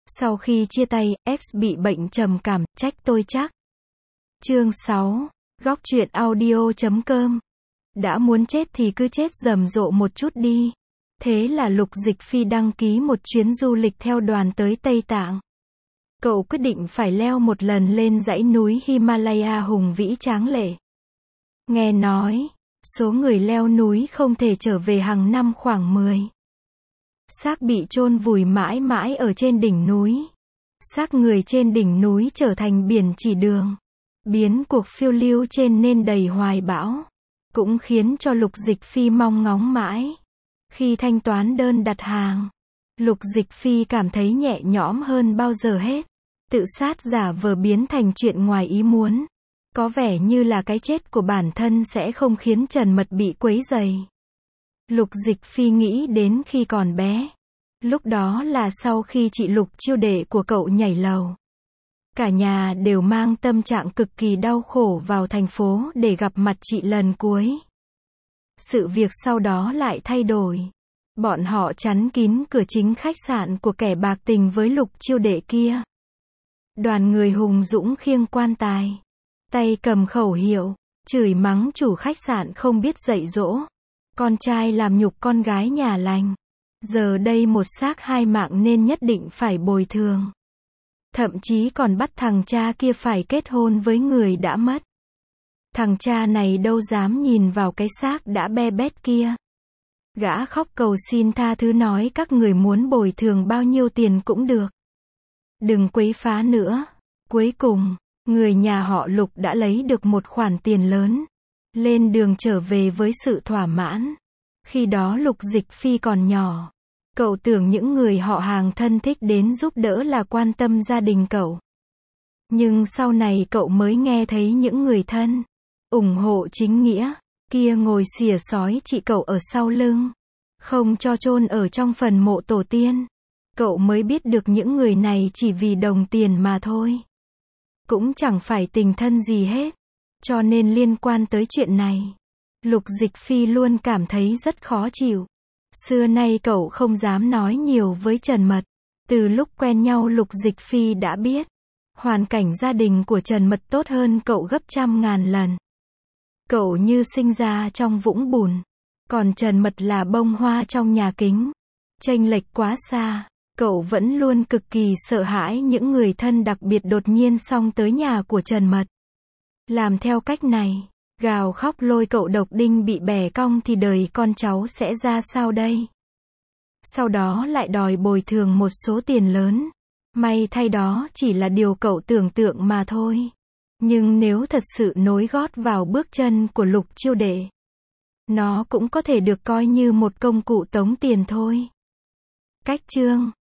Sau khi chia tay, X bị bệnh trầm cảm, trách tôi chắc. Chương 6. Góc truyện audio.com. Đã muốn chết thì cứ chết rầm rộ một chút đi. Thế là Lục Dịch Phi đăng ký một chuyến du lịch theo đoàn tới Tây Tạng. Cậu quyết định phải leo một lần lên dãy núi Himalaya hùng vĩ tráng lệ. Nghe nói, số người leo núi không thể trở về hàng năm khoảng 10. Xác bị chôn vùi mãi mãi ở trên đỉnh núi. Xác người trên đỉnh núi trở thành biển chỉ đường. Biến cuộc phiêu lưu trên nên đầy hoài bão. Cũng khiến cho Lục Dịch Phi mong ngóng mãi. Khi thanh toán đơn đặt hàng, Lục Dịch Phi cảm thấy nhẹ nhõm hơn bao giờ hết. Tự sát giả vờ biến thành chuyện ngoài ý muốn. Có vẻ như là cái chết của bản thân sẽ không khiến Trần Mật bị quấy rầy. Lục Dịch Phi nghĩ đến khi còn bé. Lúc đó là sau khi chị Lục chiêu đệ của cậu nhảy lầu. Cả nhà đều mang tâm trạng cực kỳ đau khổ vào thành phố để gặp mặt chị lần cuối. Sự việc sau đó lại thay đổi. Bọn họ chắn kín cửa chính khách sạn của kẻ bạc tình với Lục chiêu đệ kia. Đoàn người hùng dũng khiêng quan tài. Tay cầm khẩu hiệu, chửi mắng chủ khách sạn không biết dạy dỗ. Con trai làm nhục con gái nhà lành. Giờ đây một xác hai mạng nên nhất định phải bồi thường. Thậm chí còn bắt thằng cha kia phải kết hôn với người đã mất. Thằng cha này đâu dám nhìn vào cái xác đã be bét kia. Gã khóc cầu xin tha thứ nói các người muốn bồi thường bao nhiêu tiền cũng được. Đừng quấy phá nữa. Cuối cùng, người nhà họ Lục đã lấy được một khoản tiền lớn. Lên đường trở về với sự thỏa mãn. Khi đó Lục Dịch Phi còn nhỏ. Cậu tưởng những người họ hàng thân thích đến giúp đỡ là quan tâm gia đình cậu. Nhưng sau này cậu mới nghe thấy những người thân, ủng hộ chính nghĩa, kia ngồi xỉa xói chị cậu ở sau lưng. Không cho chôn ở trong phần mộ tổ tiên. Cậu mới biết được những người này chỉ vì đồng tiền mà thôi. Cũng chẳng phải tình thân gì hết. Cho nên liên quan tới chuyện này, Lục Dịch Phi luôn cảm thấy rất khó chịu. Xưa nay cậu không dám nói nhiều với Trần Mật. Từ lúc quen nhau Lục Dịch Phi đã biết. Hoàn cảnh gia đình của Trần Mật tốt hơn cậu gấp trăm ngàn lần. Cậu như sinh ra trong vũng bùn. Còn Trần Mật là bông hoa trong nhà kính. Chênh lệch quá xa. Cậu vẫn luôn cực kỳ sợ hãi những người thân đặc biệt đột nhiên xông tới nhà của Trần Mật. Làm theo cách này, gào khóc lôi cậu độc đinh bị bẻ cong thì đời con cháu sẽ ra sao đây? Sau đó lại đòi bồi thường một số tiền lớn. May thay đó chỉ là điều cậu tưởng tượng mà thôi. Nhưng nếu thật sự nối gót vào bước chân của Lục chiêu đệ, nó cũng có thể được coi như một công cụ tống tiền thôi. Cách chương